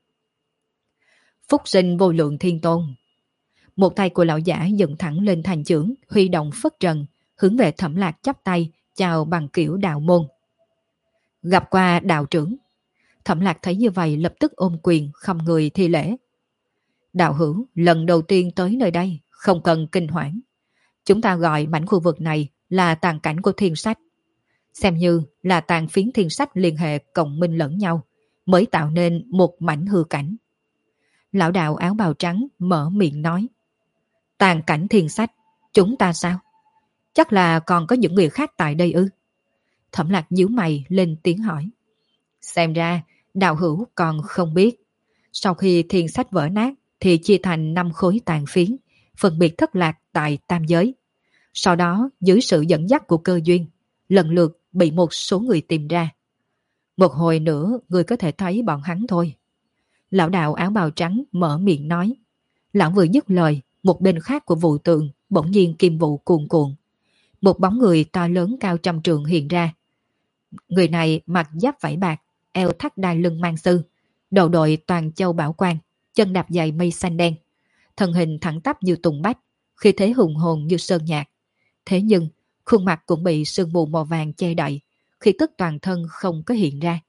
Phúc sinh vô lượng thiên tôn. Một tay của lão giả dựng thẳng lên thành chưởng, huy động phất trần, hướng về Thẩm Lạc chắp tay, chào bằng kiểu đạo môn. Gặp qua đạo trưởng. Thẩm Lạc thấy như vậy lập tức ôm quyền, khom người thi lễ. Đạo hữu lần đầu tiên tới nơi đây, không cần kinh hoảng. Chúng ta gọi mảnh khu vực này là tàn cảnh của thiên sách. Xem như là tàn phiến thiên sách liên hệ cộng minh lẫn nhau, mới tạo nên một mảnh hư cảnh. Lão đạo áo bào trắng mở miệng nói. Tàn cảnh thiên sách, chúng ta sao? Chắc là còn có những người khác tại đây ư? Thẩm Lạc nhíu mày lên tiếng hỏi. Xem ra, đạo hữu còn không biết. Sau khi thiên sách vỡ nát thì chia thành 5 khối tàn phiến, phân biệt thất lạc tại tam giới. Sau đó, dưới sự dẫn dắt của cơ duyên, lần lượt bị một số người tìm ra. Một hồi nữa, người có thể thấy bọn hắn thôi. Lão đạo áo bào trắng mở miệng nói. Lão vừa dứt lời, một bên khác của vụ tượng bỗng nhiên kim vụ cuồn cuộn. Một bóng người to lớn cao trăm trượng hiện ra. Người này mặc giáp vải bạc, eo thắt đai lưng mang sư, đầu đội toàn châu bảo quan, chân đạp giày mây xanh đen. Thân hình thẳng tắp như tùng bách, khi thế hùng hồn như sơn nhạc. Thế nhưng, khuôn mặt cũng bị sương mù màu vàng che đậy, khi tức toàn thân không có hiện ra.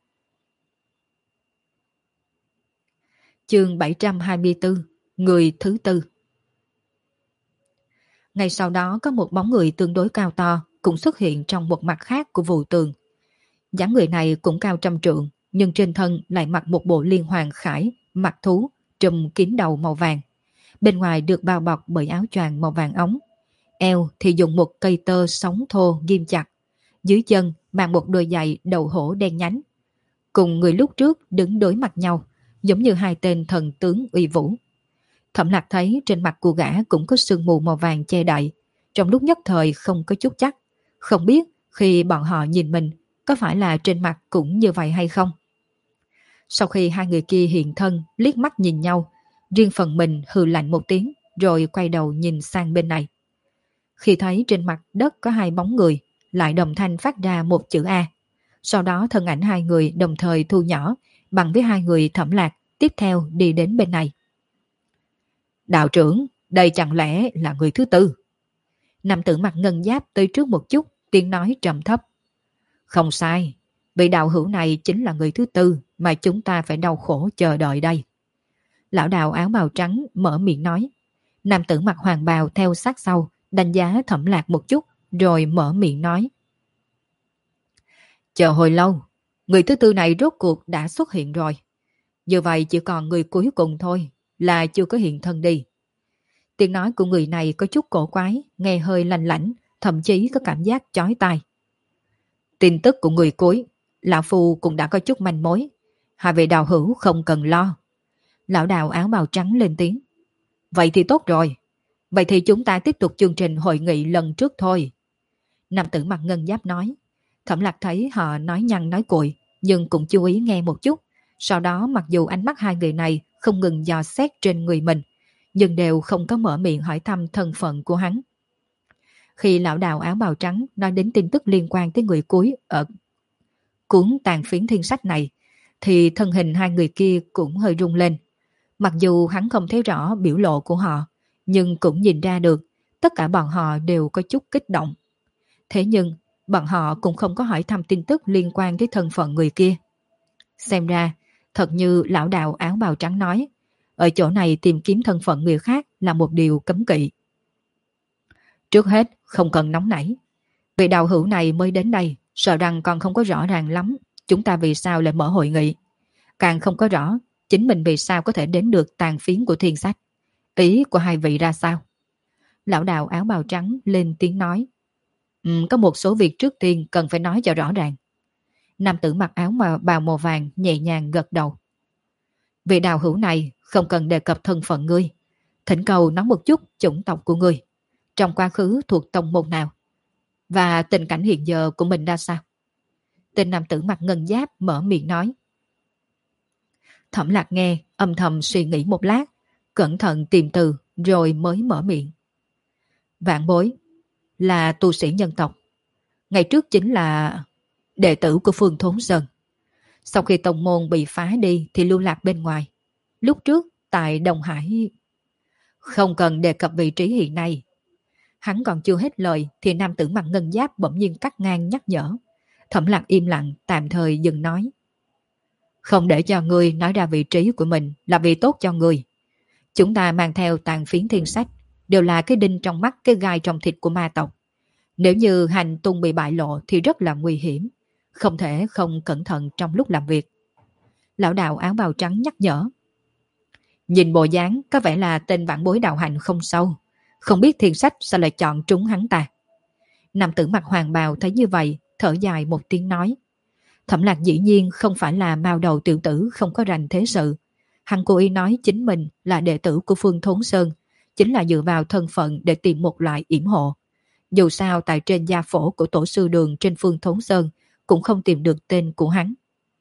Chương 724, người thứ tư. Ngay sau đó có một bóng người tương đối cao to cũng xuất hiện trong một mặt khác của vụ tường. Dáng người này cũng cao trăm trượng, nhưng trên thân lại mặc một bộ liên hoàng khải, mặt thú, trùm kín đầu màu vàng. Bên ngoài được bao bọc bởi áo choàng màu vàng ống. Eo thì dùng một cây tơ sóng thô ghim chặt. Dưới chân mang một đôi giày đầu hổ đen nhánh. Cùng người lúc trước đứng đối mặt nhau, giống như hai tên thần tướng uy vũ. Thẩm Lạc thấy trên mặt của gã cũng có sương mù màu vàng che đậy. Trong lúc nhất thời không có chút chắc. Không biết khi bọn họ nhìn mình có phải là trên mặt cũng như vậy hay không. Sau khi hai người kia hiện thân liếc mắt nhìn nhau, riêng phần mình hừ lạnh một tiếng rồi quay đầu nhìn sang bên này. Khi thấy trên mặt đất có hai bóng người, lại đồng thanh phát ra một chữ A. Sau đó thân ảnh hai người đồng thời thu nhỏ bằng với hai người Thẩm Lạc tiếp theo đi đến bên này. Đạo trưởng, đây chẳng lẽ là người thứ tư? Nam tử mặc ngân giáp tới trước một chút, tiếng nói trầm thấp. Không sai, vị đạo hữu này chính là người thứ tư mà chúng ta phải đau khổ chờ đợi đây. Lão đạo áo bào trắng mở miệng nói. Nam tử mặc hoàng bào theo sát sau, đánh giá Thẩm Lạc một chút, rồi mở miệng nói. Chờ hồi lâu, người thứ tư này rốt cuộc đã xuất hiện rồi. Như vậy chỉ còn người cuối cùng thôi, là chưa có hiện thân đi. Tiếng nói của người này có chút cổ quái, nghe hơi lanh lảnh, thậm chí có cảm giác chói tai. Tin tức của người cuối, lão phu cũng đã có chút manh mối. Hai vị đạo hữu không cần lo. Lão đạo áo bào trắng lên tiếng. Vậy thì tốt rồi. Vậy thì chúng ta tiếp tục chương trình hội nghị lần trước thôi. Nam tử mặc ngân giáp nói. Thẩm Lạc thấy họ nói nhăn nói cuội, nhưng cũng chú ý nghe một chút. Sau đó mặc dù ánh mắt hai người này không ngừng dò xét trên người mình, nhưng đều không có mở miệng hỏi thăm thân phận của hắn. Khi lão đạo áo bào trắng nói đến tin tức liên quan tới người cuối ở cuốn tàn phiến thiên sách này, thì thân hình hai người kia cũng hơi rung lên. Mặc dù hắn không thấy rõ biểu lộ của họ, nhưng cũng nhìn ra được tất cả bọn họ đều có chút kích động. Thế nhưng, bọn họ cũng không có hỏi thăm tin tức liên quan tới thân phận người kia. Xem ra, thật như lão đạo áo bào trắng nói, ở chỗ này tìm kiếm thân phận người khác là một điều cấm kỵ. Trước hết, không cần nóng nảy. Vị đạo hữu này mới đến đây, sợ rằng còn không có rõ ràng lắm chúng ta vì sao lại mở hội nghị. Càng không có rõ chính mình vì sao có thể đến được tàn phiến của thiên sách. Ý của hai vị ra sao? Lão đạo áo bào trắng lên tiếng nói. Có một số việc trước tiên cần phải nói cho rõ ràng. Nam tử mặc áo bào màu vàng nhẹ nhàng gật đầu. Vị đạo hữu này không cần đề cập thân phận ngươi. Thỉnh cầu nói một chút chủng tộc của ngươi. Trong quá khứ thuộc tông môn nào? Và tình cảnh hiện giờ của mình ra sao? Tên nam tử mặc ngân giáp mở miệng nói. Thẩm Lạc nghe, âm thầm suy nghĩ một lát, cẩn thận tìm từ rồi mới mở miệng. Vạn bối là tu sĩ nhân tộc. Ngày trước chính là đệ tử của Phương Thốn Sơn. Sau khi tông môn bị phá đi thì lưu lạc bên ngoài. Lúc trước tại Đông Hải. Không cần đề cập vị trí hiện nay. Hắn còn chưa hết lời thì nam tử mặc ngân giáp bỗng nhiên cắt ngang nhắc nhở. Thẩm Lạc im lặng tạm thời dừng nói. Không để cho ngươi nói ra vị trí của mình là vì tốt cho ngươi. Chúng ta mang theo tàn phiến thiên sách, đều là cái đinh trong mắt, cái gai trong thịt của ma tộc. Nếu như hành tung bị bại lộ thì rất là nguy hiểm, không thể không cẩn thận trong lúc làm việc. Lão đạo áo bào trắng nhắc nhở. Nhìn bộ dáng có vẻ là tên vãn bối đạo hành không sâu, không biết thiên sách sao lại chọn trúng hắn ta. Nam tử mặc hoàng bào thấy như vậy, thở dài một tiếng nói. Thẩm Lạc dĩ nhiên không phải là mao đầu tiểu tử không có rành thế sự. Hắn cố ý nói chính mình là đệ tử của Phương Thốn Sơn, chính là dựa vào thân phận để tìm một loại yểm hộ. Dù sao tại trên gia phổ của tổ sư đường trên Phương Thốn Sơn cũng không tìm được tên của hắn.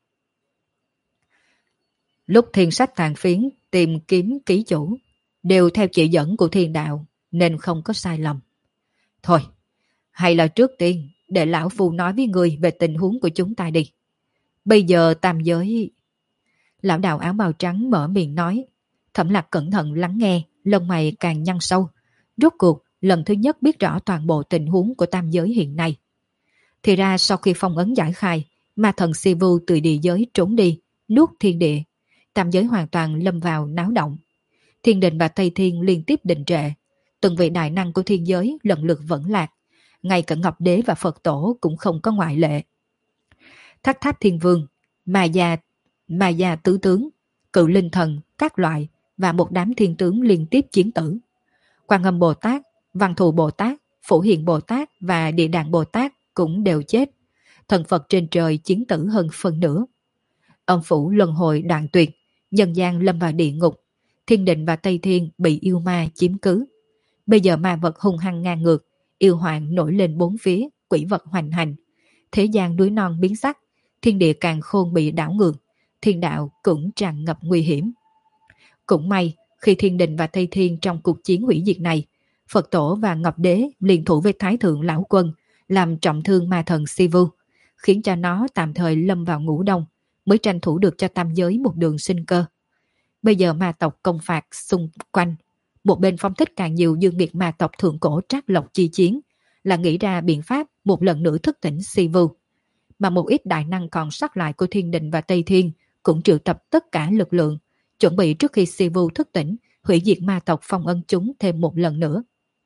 Lúc thiên sách tàn phiến tìm kiếm ký chủ, đều theo chỉ dẫn của thiên đạo nên không có sai lầm. Thôi, hay là trước tiên để lão phu nói với người về tình huống của chúng ta đi. Bây giờ tam giới... Lão đạo áo bào trắng mở miệng nói. Thẩm Lạc cẩn thận lắng nghe, lông mày càng nhăn sâu. Rốt cuộc, lần thứ nhất biết rõ toàn bộ tình huống của tam giới hiện nay. Thì ra sau khi phong ấn giải khai, ma thần Sivu từ địa giới trốn đi, nuốt thiên địa. Tam giới hoàn toàn lâm vào náo động. Thiên đình và Tây Thiên liên tiếp đình trệ. Từng vị đại năng của thiên giới lần lượt vẫn lạc. Ngay cả Ngọc Đế và Phật Tổ cũng không có ngoại lệ. Thác Tháp Thiên Vương, Ma Gia Tứ Tướng, Cự Linh Thần, các loại và một đám thiên tướng liên tiếp chiến tử. Quan Âm Bồ Tát, Văn Thù Bồ Tát, Phổ Hiền Bồ Tát và Địa Đàng Bồ Tát cũng đều chết. Thần Phật trên trời chiến tử hơn phân nửa. Âm phủ luân hồi đoạn tuyệt, nhân gian lâm vào địa ngục, thiên đình và Tây Thiên bị yêu ma chiếm cứ. Bây giờ ma vật hung hăng ngang ngược, yêu hoàng nổi lên bốn phía, quỷ vật hoành hành. Thế gian núi non biến sắc, thiên địa càn khôn bị đảo ngược, thiên đạo cũng tràn ngập nguy hiểm. Cũng may, khi thiên đình và Tây Thiên trong cuộc chiến hủy diệt này, Phật Tổ và Ngọc Đế liên thủ với Thái Thượng Lão Quân, làm trọng thương ma thần Sivu, khiến cho nó tạm thời lâm vào ngủ đông, mới tranh thủ được cho tam giới một đường sinh cơ. Bây giờ ma tộc công phạt xung quanh, một bên phong thích càng nhiều dương nghiệt ma tộc thượng cổ trác lộc chi chiến, là nghĩ ra biện pháp một lần nữa thức tỉnh Sivu. Mà một ít đại năng còn sót lại của thiên đình và Tây Thiên cũng triệu tập tất cả lực lượng, chuẩn bị trước khi Sivu thức tỉnh, hủy diệt ma tộc phong ân chúng thêm một lần nữa.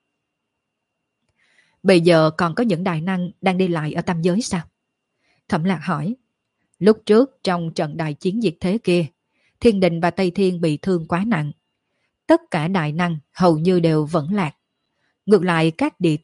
Bây giờ còn có những đại năng đang đi lại ở tam giới sao? Thẩm Lạc hỏi. Lúc trước trong trận đại chiến diệt thế kia, thiên đình và Tây Thiên bị thương quá nặng. Tất cả đại năng hầu như đều vẫn lạc. Ngược lại các địa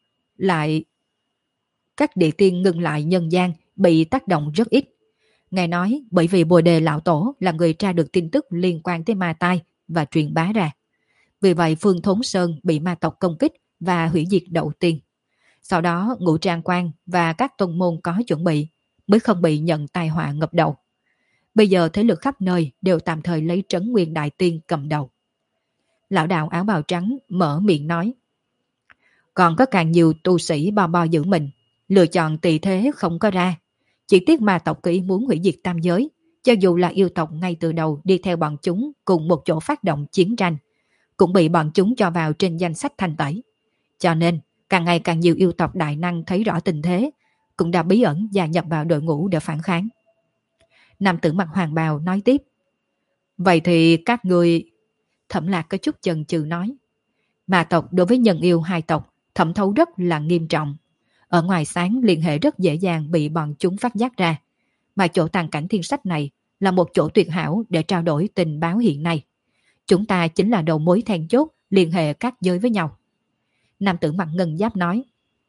tiên ngừng lại nhân gian bị tác động rất ít. Nghe nói bởi vì Bồ Đề Lão Tổ là người tra được tin tức liên quan tới ma tai và truyền bá ra. Vì vậy Phương Thốn Sơn bị ma tộc công kích và hủy diệt đầu tiên. Sau đó Ngũ Trang Quan và các tôn môn có chuẩn bị mới không bị nhận tai họa ngập đầu. Bây giờ thế lực khắp nơi đều tạm thời lấy Trấn Nguyên Đại Tiên cầm đầu. Lão đạo áo bào trắng mở miệng nói. Còn có càng nhiều tu sĩ bo bo giữ mình, lựa chọn tỳ thế không có ra. Chỉ tiếc ma tộc có ý muốn hủy diệt tam giới, cho dù là yêu tộc ngay từ đầu đi theo bọn chúng cùng một chỗ phát động chiến tranh, cũng bị bọn chúng cho vào trên danh sách thanh tẩy. Cho nên, càng ngày càng nhiều yêu tộc đại năng thấy rõ tình thế, cũng đã bí ẩn gia nhập vào đội ngũ để phản kháng. Nam tử mặc hoàng bào nói tiếp. Vậy thì các người... Thẩm Lạc có chút chần chừ nói. Ma tộc đối với nhân yêu hai tộc thẩm thấu rất là nghiêm trọng. Ở ngoài sáng liên hệ rất dễ dàng bị bọn chúng phát giác ra. Mà chỗ tàn cảnh thiên sách này là một chỗ tuyệt hảo để trao đổi tình báo hiện nay. Chúng ta chính là đầu mối then chốt liên hệ các giới với nhau. Nam tử mặc ngân giáp nói.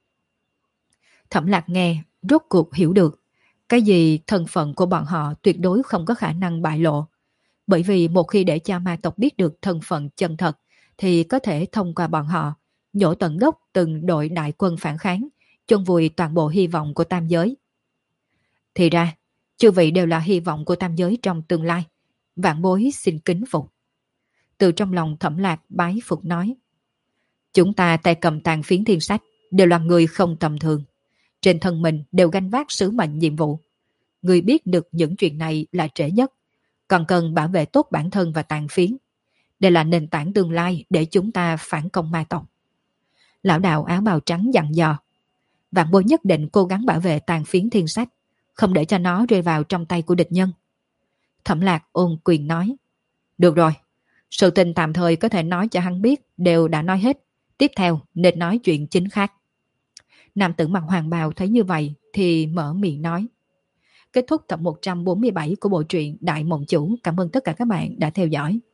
Thẩm Lạc nghe, rốt cuộc hiểu được. Cái gì thân phận của bọn họ tuyệt đối không có khả năng bại lộ. Bởi vì một khi để cho ma tộc biết được thân phận chân thật, thì có thể thông qua bọn họ, nhổ tận gốc từng đội đại quân phản kháng, chôn vùi toàn bộ hy vọng của tam giới. Thì ra, chư vị đều là hy vọng của tam giới trong tương lai. Vạn bối xin kính phục. Từ trong lòng Thẩm Lạc bái phục nói. Chúng ta tay cầm tàn phiến thiên sách, đều là người không tầm thường. Trên thân mình đều gánh vác sứ mệnh nhiệm vụ. Người biết được những chuyện này là trễ nhất, còn cần bảo vệ tốt bản thân và tàn phiến. Đây là nền tảng tương lai để chúng ta phản công ma tộc. Lão đạo áo bào trắng dặn dò. Vạn bối nhất định cố gắng bảo vệ tàn phiến thiên sách, không để cho nó rơi vào trong tay của địch nhân. Thẩm Lạc ôn quyền nói. Được rồi, Sự tình tạm thời có thể nói cho hắn biết đều đã nói hết. Tiếp theo nên nói chuyện chính khác. Nam tử mặc hoàng bào thấy như vậy thì mở miệng nói. Kết thúc tập 147 của bộ truyện Đại Mộng Chủ. Cảm ơn tất cả các bạn đã theo dõi.